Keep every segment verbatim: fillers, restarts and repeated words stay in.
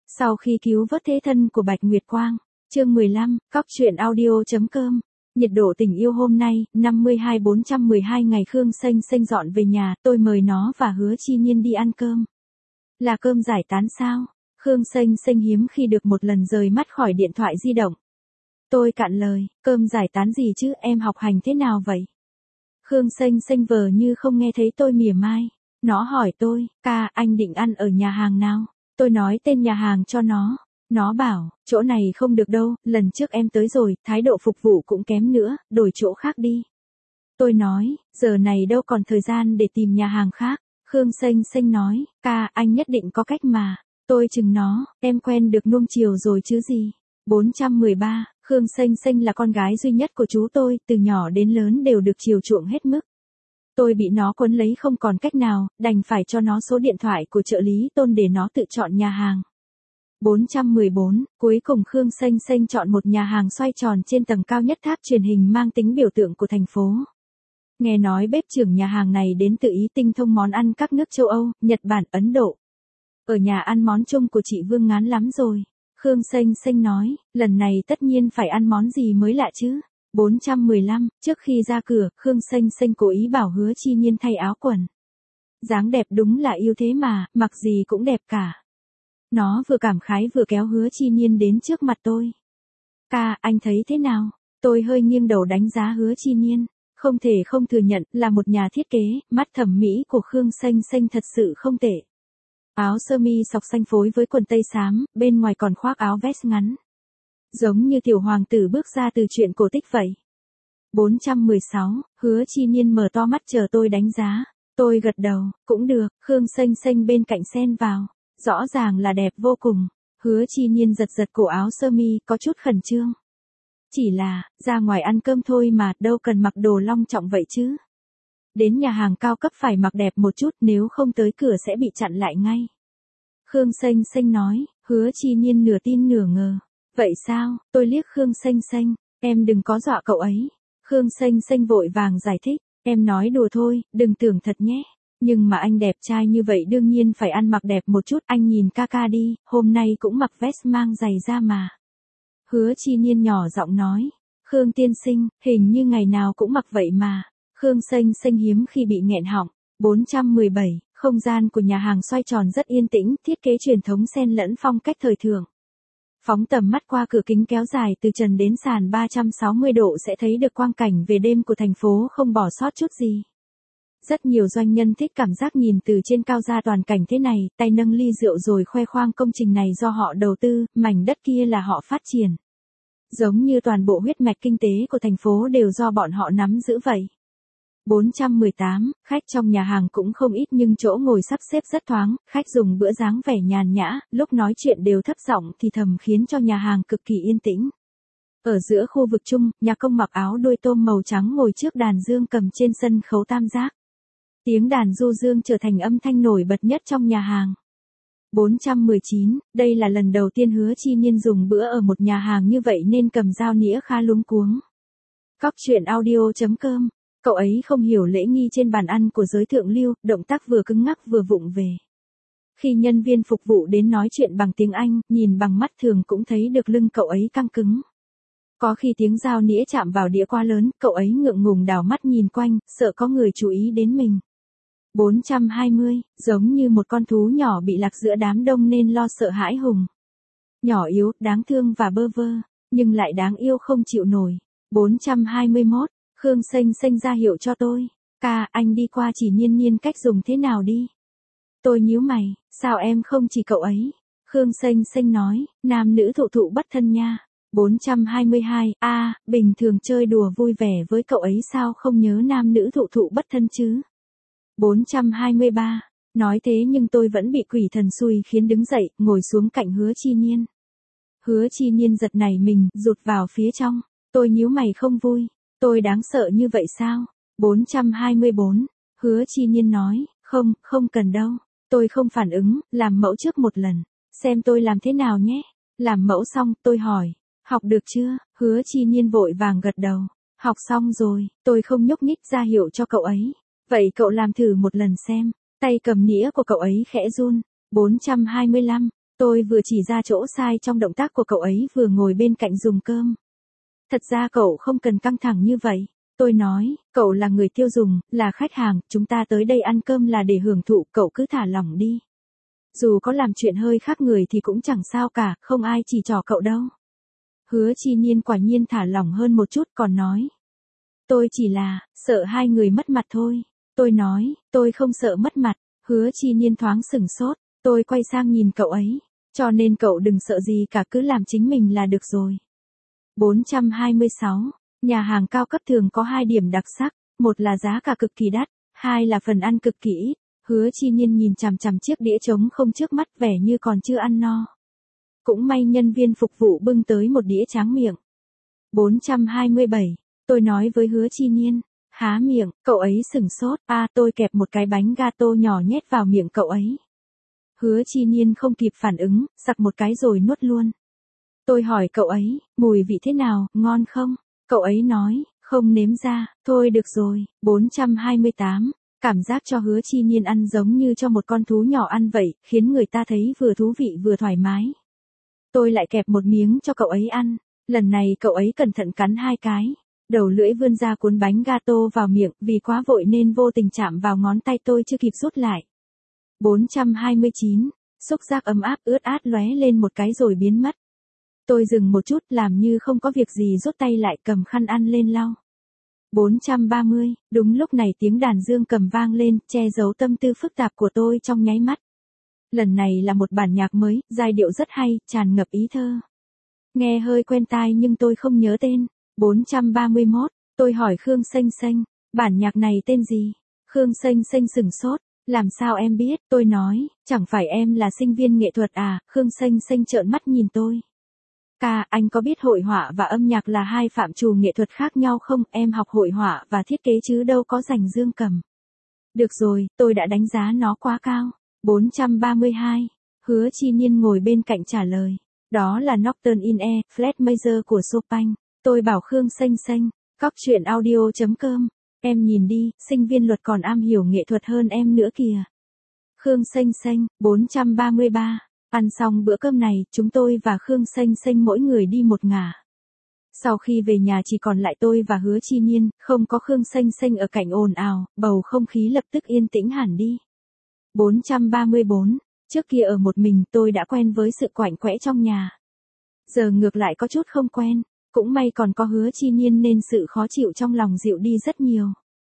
Sau khi cứu vớt thế thân của Bạch Nguyệt Quang, chương mười lăm, cóc truyện audio.com. Nhiệt độ tình yêu hôm nay, năm mươi hai bốn trăm mười hai ngày Khương Xanh Xanh dọn về nhà, tôi mời nó và Hứa Chi Nhiên đi ăn cơm. Là cơm giải tán sao? Khương Xanh Xanh hiếm khi được một lần rời mắt khỏi điện thoại di động. Tôi cạn lời, cơm giải tán gì chứ, em học hành thế nào vậy? Khương Xanh Xanh vờ như không nghe thấy tôi mỉa mai. Nó hỏi tôi, ca, anh định ăn ở nhà hàng nào? Tôi nói tên nhà hàng cho nó. Nó bảo, chỗ này không được đâu, lần trước em tới rồi, thái độ phục vụ cũng kém nữa, đổi chỗ khác đi. Tôi nói, giờ này đâu còn thời gian để tìm nhà hàng khác. Khương Xanh Xanh nói, ca, anh nhất định có cách mà. Tôi chừng nó, em quen được nuông chiều rồi chứ gì. bốn trăm mười ba, Khương Xanh Xanh là con gái duy nhất của chú tôi, từ nhỏ đến lớn đều được chiều chuộng hết mức. Tôi bị nó quấn lấy không còn cách nào, đành phải cho nó số điện thoại của trợ lý Tôn để nó tự chọn nhà hàng. bốn trăm mười bốn, cuối cùng Khương Xanh Xanh chọn một nhà hàng xoay tròn trên tầng cao nhất tháp truyền hình mang tính biểu tượng của thành phố. Nghe nói bếp trưởng nhà hàng này đến tự ý tinh thông món ăn các nước châu Âu, Nhật Bản, Ấn Độ. Ở nhà ăn món chung của chị Vương ngán lắm rồi. Khương Xanh Xanh nói, lần này tất nhiên phải ăn món gì mới lạ chứ. bốn trăm mười lăm, trước khi ra cửa, Khương Xanh Xanh cố ý bảo Hứa Chi Nhiên thay áo quần. Dáng đẹp đúng là yêu thế mà, mặc gì cũng đẹp cả. Nó vừa cảm khái vừa kéo Hứa Chi Nhiên đến trước mặt tôi. Ca, anh thấy thế nào? Tôi hơi nghiêng đầu đánh giá Hứa Chi Nhiên. Không thể không thừa nhận là một nhà thiết kế, mắt thẩm mỹ của Khương Xanh Xanh thật sự không tệ. Áo sơ mi sọc xanh phối với quần tây xám, bên ngoài còn khoác áo vest ngắn. Giống như tiểu hoàng tử bước ra từ truyện cổ tích vậy. bốn trăm mười sáu, Hứa Chi Nhiên mở to mắt chờ tôi đánh giá. Tôi gật đầu, cũng được, Khương Xanh Xanh bên cạnh xen vào. Rõ ràng là đẹp vô cùng. Hứa Chi Nhiên giật giật cổ áo sơ mi, có chút khẩn trương. Chỉ là, ra ngoài ăn cơm thôi mà, đâu cần mặc đồ long trọng vậy chứ. Đến nhà hàng cao cấp phải mặc đẹp một chút, nếu không tới cửa sẽ bị chặn lại ngay. Khương Xanh Xanh nói, Hứa Chi Nhiên nửa tin nửa ngờ. Vậy sao? Tôi liếc Khương Xanh Xanh, em đừng có dọa cậu ấy. Khương Xanh Xanh vội vàng giải thích, em nói đùa thôi, đừng tưởng thật nhé. Nhưng mà anh đẹp trai như vậy đương nhiên phải ăn mặc đẹp một chút, anh nhìn ca ca đi, hôm nay cũng mặc vest mang giày da mà. Hứa Chi Nhiên nhỏ giọng nói, Khương tiên sinh, hình như ngày nào cũng mặc vậy mà. Khương Xanh Xanh hiếm khi bị nghẹn họng. bốn trăm mười bảy, không gian của nhà hàng xoay tròn rất yên tĩnh, thiết kế truyền thống xen lẫn phong cách thời thượng. Phóng tầm mắt qua cửa kính kéo dài từ trần đến sàn ba trăm sáu mươi độ sẽ thấy được quang cảnh về đêm của thành phố không bỏ sót chút gì. Rất nhiều doanh nhân thích cảm giác nhìn từ trên cao ra toàn cảnh thế này, tay nâng ly rượu rồi khoe khoang công trình này do họ đầu tư, mảnh đất kia là họ phát triển. Giống như toàn bộ huyết mạch kinh tế của thành phố đều do bọn họ nắm giữ vậy. bốn trăm mười tám, khách trong nhà hàng cũng không ít nhưng chỗ ngồi sắp xếp rất thoáng, khách dùng bữa dáng vẻ nhàn nhã, lúc nói chuyện đều thấp giọng thì thầm khiến cho nhà hàng cực kỳ yên tĩnh. Ở giữa khu vực chung, nhà công mặc áo đuôi tôm màu trắng ngồi trước đàn dương cầm trên sân khấu tam giác. Tiếng đàn du dương trở thành âm thanh nổi bật nhất trong nhà hàng. bốn trăm mười chín, đây là lần đầu tiên Hứa Chi Nhiên dùng bữa ở một nhà hàng như vậy nên cầm dao nĩa khá luống cuống. Cóc truyện audio.com. Cậu ấy không hiểu lễ nghi trên bàn ăn của giới thượng lưu, động tác vừa cứng ngắc vừa vụng về. Khi nhân viên phục vụ đến nói chuyện bằng tiếng Anh, nhìn bằng mắt thường cũng thấy được lưng cậu ấy căng cứng. Có khi tiếng dao nĩa chạm vào đĩa quá lớn, cậu ấy ngượng ngùng đảo mắt nhìn quanh, sợ có người chú ý đến mình. bốn trăm hai mươi, giống như một con thú nhỏ bị lạc giữa đám đông nên lo sợ hãi hùng. Nhỏ yếu, đáng thương và bơ vơ, nhưng lại đáng yêu không chịu nổi. bốn trăm hai mươi mốt, Khương Xanh Xanh ra hiệu cho tôi. Ca, anh đi qua chỉ Nhiên Nhiên cách dùng thế nào đi. Tôi nhíu mày, sao em không chỉ cậu ấy? Khương Xanh Xanh nói, nam nữ thụ thụ bất thân nha. bốn trăm hai mươi hai, a, à, bình thường chơi đùa vui vẻ với cậu ấy sao không nhớ nam nữ thụ thụ bất thân chứ? bốn trăm hai mươi ba, nói thế nhưng tôi vẫn bị quỷ thần xui khiến đứng dậy, ngồi xuống cạnh Hứa Chi Nhiên. Hứa Chi Nhiên giật nảy mình, rụt vào phía trong. Tôi nhíu mày không vui. Tôi đáng sợ như vậy sao? bốn trăm hai mươi bốn, Hứa Chi Nhiên nói, không, không cần đâu. Tôi không phản ứng, làm mẫu trước một lần. Xem tôi làm thế nào nhé. Làm mẫu xong, tôi hỏi, học được chưa? Hứa Chi Nhiên vội vàng gật đầu. Học xong rồi, tôi không nhúc nhích ra hiệu cho cậu ấy. Vậy cậu làm thử một lần xem. Tay cầm nĩa của cậu ấy khẽ run. bốn trăm hai mươi lăm, Tôi vừa chỉ ra chỗ sai trong động tác của cậu ấy vừa ngồi bên cạnh dùng cơm. Thật ra cậu không cần căng thẳng như vậy. Tôi nói, cậu là người tiêu dùng, là khách hàng, chúng ta tới đây ăn cơm là để hưởng thụ, cậu cứ thả lỏng đi. Dù có làm chuyện hơi khác người thì cũng chẳng sao cả, không ai chỉ trỏ cậu đâu. Hứa Chi Nhiên quả nhiên thả lỏng hơn một chút còn nói. Tôi chỉ là, sợ hai người mất mặt thôi. Tôi nói, tôi không sợ mất mặt. Hứa Chi Nhiên thoáng sửng sốt, tôi quay sang nhìn cậu ấy. Cho nên cậu đừng sợ gì cả, cứ làm chính mình là được rồi. bốn trăm hai mươi sáu. Nhà hàng cao cấp thường có hai điểm đặc sắc, một là giá cả cực kỳ đắt, hai là phần ăn cực kỳ ít. Hứa Chi Nhiên nhìn chằm chằm chiếc đĩa trống không trước mắt vẻ như còn chưa ăn no. Cũng may nhân viên phục vụ bưng tới một đĩa tráng miệng. bốn trăm hai mươi bảy. Tôi nói với Hứa Chi Nhiên. Há miệng, cậu ấy sửng sốt. À, tôi kẹp một cái bánh gato nhỏ nhét vào miệng cậu ấy. Hứa Chi Nhiên không kịp phản ứng, sặc một cái rồi nuốt luôn. Tôi hỏi cậu ấy, mùi vị thế nào, ngon không? Cậu ấy nói, không nếm ra, thôi được rồi. bốn trăm hai mươi tám. Cảm giác cho Hứa Chi Nhiên ăn giống như cho một con thú nhỏ ăn vậy, khiến người ta thấy vừa thú vị vừa thoải mái. Tôi lại kẹp một miếng cho cậu ấy ăn. Lần này cậu ấy cẩn thận cắn hai cái. Đầu lưỡi vươn ra cuốn bánh gato vào miệng, vì quá vội nên vô tình chạm vào ngón tay tôi chưa kịp rút lại. bốn trăm hai mươi chín. Xúc giác ấm áp ướt át lóe lên một cái rồi biến mất. Tôi dừng một chút làm như không có việc gì rút tay lại cầm khăn ăn lên lau. bốn trăm ba mươi. Đúng lúc này tiếng đàn dương cầm vang lên, che giấu tâm tư phức tạp của tôi trong nháy mắt. Lần này là một bản nhạc mới, giai điệu rất hay, tràn ngập ý thơ. Nghe hơi quen tai nhưng tôi không nhớ tên. bốn trăm ba mươi mốt. Tôi hỏi Khương Xanh Xanh, bản nhạc này tên gì? Khương Xanh Xanh sửng sốt. Làm sao em biết? Tôi nói, chẳng phải em là sinh viên nghệ thuật à? Khương Xanh Xanh trợn mắt nhìn tôi. Ca, anh có biết hội họa và âm nhạc là hai phạm trù nghệ thuật khác nhau không? Em học hội họa và thiết kế chứ đâu có rành dương cầm. Được rồi, tôi đã đánh giá nó quá cao. bốn trăm ba mươi hai. Hứa Chi Nhiên ngồi bên cạnh trả lời. Đó là Nocturne in E, Flat Major của Chopin. Tôi bảo Khương Xanh Xanh, cóc truyện audio chấm com. Em nhìn đi, sinh viên luật còn am hiểu nghệ thuật hơn em nữa kìa. Khương Xanh Xanh, bốn trăm ba mươi ba. Ăn xong bữa cơm này, chúng tôi và Khương Xanh Xanh mỗi người đi một ngả. Sau khi về nhà chỉ còn lại tôi và Hứa Chi Nhiên, không có Khương Xanh Xanh ở cạnh ồn ào, bầu không khí lập tức yên tĩnh hẳn đi. bốn trăm ba mươi bốn. Trước kia ở một mình tôi đã quen với sự quạnh quẽ trong nhà. Giờ ngược lại có chút không quen, cũng may còn có Hứa Chi Nhiên nên sự khó chịu trong lòng dịu đi rất nhiều.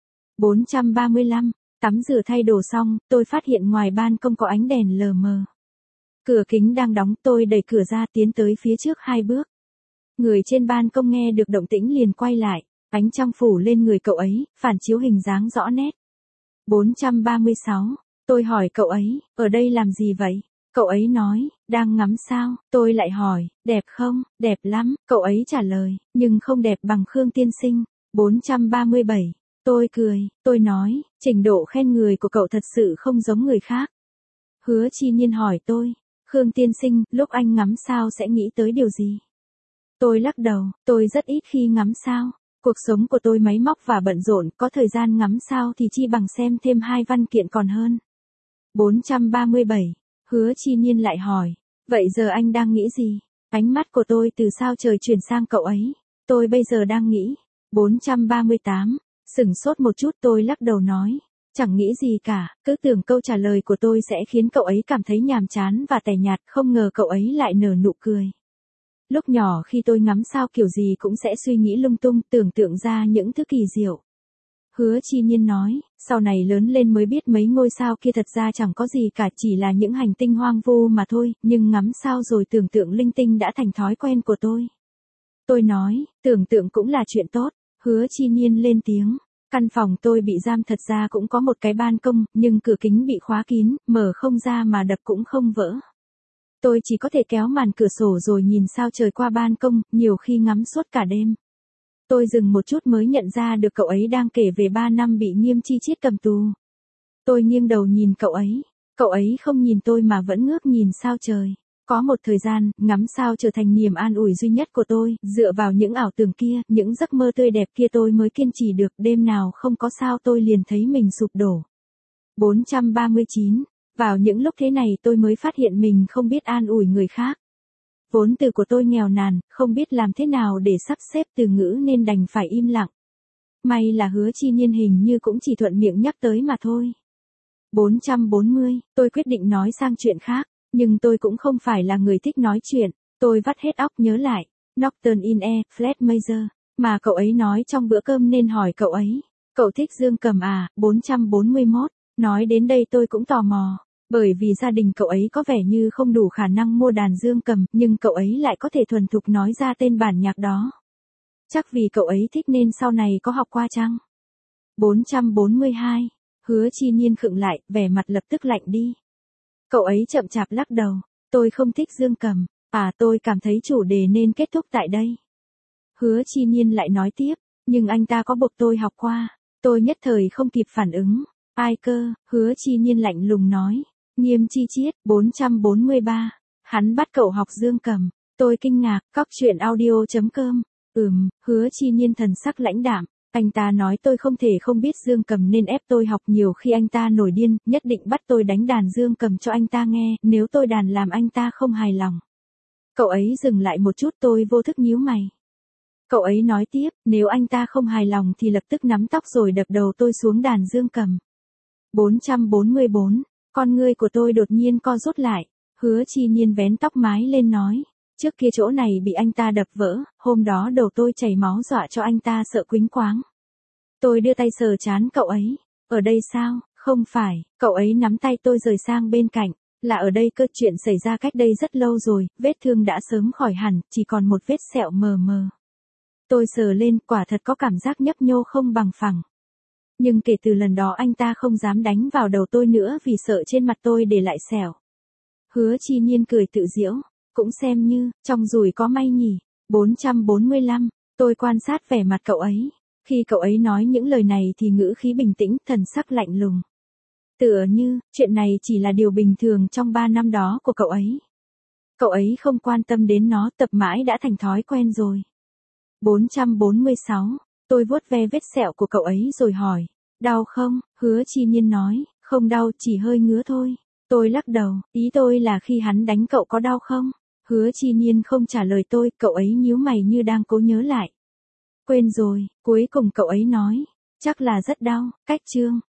bốn trăm ba mươi lăm. Tắm rửa thay đồ xong, tôi phát hiện ngoài ban công có ánh đèn lờ mờ. Cửa kính đang đóng, tôi đẩy cửa ra tiến tới phía trước hai bước. Người trên ban công nghe được động tĩnh liền quay lại, ánh trăng phủ lên người cậu ấy, phản chiếu hình dáng rõ nét. bốn trăm ba mươi sáu. Tôi hỏi cậu ấy, ở đây làm gì vậy? Cậu ấy nói, đang ngắm sao? Tôi lại hỏi, đẹp không? Đẹp lắm, cậu ấy trả lời, nhưng không đẹp bằng Khương tiên sinh. bốn trăm ba mươi bảy. Tôi cười, tôi nói, trình độ khen người của cậu thật sự không giống người khác. Hứa Chi Nhiên hỏi tôi, Khương tiên sinh, lúc anh ngắm sao sẽ nghĩ tới điều gì? Tôi lắc đầu, tôi rất ít khi ngắm sao. Cuộc sống của tôi máy móc và bận rộn, có thời gian ngắm sao thì chi bằng xem thêm hai văn kiện còn hơn. bốn trăm ba mươi bảy. Hứa Chi Nhiên lại hỏi, vậy giờ anh đang nghĩ gì? Ánh mắt của tôi từ sao trời chuyển sang cậu ấy. Tôi bây giờ đang nghĩ. bốn trăm ba mươi tám. Sửng sốt một chút tôi lắc đầu nói, chẳng nghĩ gì cả, cứ tưởng câu trả lời của tôi sẽ khiến cậu ấy cảm thấy nhàm chán và tẻ nhạt, không ngờ cậu ấy lại nở nụ cười. Lúc nhỏ khi tôi ngắm sao kiểu gì cũng sẽ suy nghĩ lung tung, tưởng tượng ra những thứ kỳ diệu. Hứa Chi Nhiên nói, sau này lớn lên mới biết mấy ngôi sao kia thật ra chẳng có gì cả, chỉ là những hành tinh hoang vu mà thôi, nhưng ngắm sao rồi tưởng tượng linh tinh đã thành thói quen của tôi. Tôi nói, tưởng tượng cũng là chuyện tốt. Hứa Chi Nhiên lên tiếng, căn phòng tôi bị giam thật ra cũng có một cái ban công, nhưng cửa kính bị khóa kín, mở không ra mà đập cũng không vỡ. Tôi chỉ có thể kéo màn cửa sổ rồi nhìn sao trời qua ban công, nhiều khi ngắm suốt cả đêm. Tôi dừng một chút mới nhận ra được cậu ấy đang kể về ba năm bị Nghiêm Chi Chiết cầm tù. Tôi nghiêng đầu nhìn cậu ấy, cậu ấy không nhìn tôi mà vẫn ngước nhìn sao trời. Có một thời gian, ngắm sao trở thành niềm an ủi duy nhất của tôi, dựa vào những ảo tưởng kia, những giấc mơ tươi đẹp kia tôi mới kiên trì được, đêm nào không có sao tôi liền thấy mình sụp đổ. bốn trăm ba mươi chín. Vào những lúc thế này tôi mới phát hiện mình không biết an ủi người khác. Vốn từ của tôi nghèo nàn, không biết làm thế nào để sắp xếp từ ngữ nên đành phải im lặng. May là Hứa Chi Nhiên hình như cũng chỉ thuận miệng nhắc tới mà thôi. bốn trăm bốn mươi, tôi quyết định nói sang chuyện khác, nhưng tôi cũng không phải là người thích nói chuyện. Tôi vắt hết óc nhớ lại, Nocturne in E, Flat Major, mà cậu ấy nói trong bữa cơm nên hỏi cậu ấy. Cậu thích dương cầm à? bốn trăm bốn mươi mốt, nói đến đây tôi cũng tò mò. Bởi vì gia đình cậu ấy có vẻ như không đủ khả năng mua đàn dương cầm, nhưng cậu ấy lại có thể thuần thục nói ra tên bản nhạc đó. Chắc vì cậu ấy thích nên sau này có học qua chăng? bốn trăm bốn mươi hai, Hứa Chi Nhiên khựng lại, vẻ mặt lập tức lạnh đi. Cậu ấy chậm chạp lắc đầu, tôi không thích dương cầm, à tôi cảm thấy chủ đề nên kết thúc tại đây. Hứa Chi Nhiên lại nói tiếp, nhưng anh ta có buộc tôi học qua, tôi nhất thời không kịp phản ứng. Ai cơ? Hứa Chi Nhiên lạnh lùng nói. Nghiêm Chi Chiết, bốn trăm bốn mươi ba. Hắn bắt cậu học dương cầm. Tôi kinh ngạc, cóc truyện audio chấm com. Ừm, Hứa Chi Nhiên thần sắc lãnh đạm. Anh ta nói tôi không thể không biết dương cầm nên ép tôi học, nhiều khi anh ta nổi điên, nhất định bắt tôi đánh đàn dương cầm cho anh ta nghe, nếu tôi đàn làm anh ta không hài lòng. Cậu ấy dừng lại một chút, tôi vô thức nhíu mày. Cậu ấy nói tiếp, nếu anh ta không hài lòng thì lập tức nắm tóc rồi đập đầu tôi xuống đàn dương cầm. bốn trăm bốn mươi bốn, con ngươi của tôi đột nhiên co rút lại. Hứa Chi Nhiên vén tóc mái lên nói, trước kia chỗ này bị anh ta đập vỡ, hôm đó đầu tôi chảy máu dọa cho anh ta sợ quýnh quáng. Tôi đưa tay sờ trán cậu ấy, ở đây sao? Không phải, cậu ấy nắm tay tôi rời sang bên cạnh, là ở đây cơ, chuyện xảy ra cách đây rất lâu rồi, vết thương đã sớm khỏi hẳn, chỉ còn một vết sẹo mờ mờ. Tôi sờ lên, quả thật có cảm giác nhấp nhô không bằng phẳng. Nhưng kể từ lần đó anh ta không dám đánh vào đầu tôi nữa vì sợ trên mặt tôi để lại sẹo. Hứa Chi Nhiên cười tự giễu, cũng xem như, trong rủi có may nhỉ. bốn trăm bốn mươi lăm, tôi quan sát vẻ mặt cậu ấy. Khi cậu ấy nói những lời này thì ngữ khí bình tĩnh, thần sắc lạnh lùng. Tựa như, chuyện này chỉ là điều bình thường trong ba năm đó của cậu ấy. Cậu ấy không quan tâm đến nó, tập mãi đã thành thói quen rồi. bốn trăm bốn mươi sáu, tôi vuốt ve vết sẹo của cậu ấy rồi hỏi, đau không? Hứa Chi Nhiên nói, không đau, chỉ hơi ngứa thôi. Tôi lắc đầu, ý tôi là khi hắn đánh cậu có đau không? Hứa Chi Nhiên không trả lời tôi, cậu ấy nhíu mày như đang cố nhớ lại. Quên rồi, cuối cùng cậu ấy nói, chắc là rất đau. Cách chương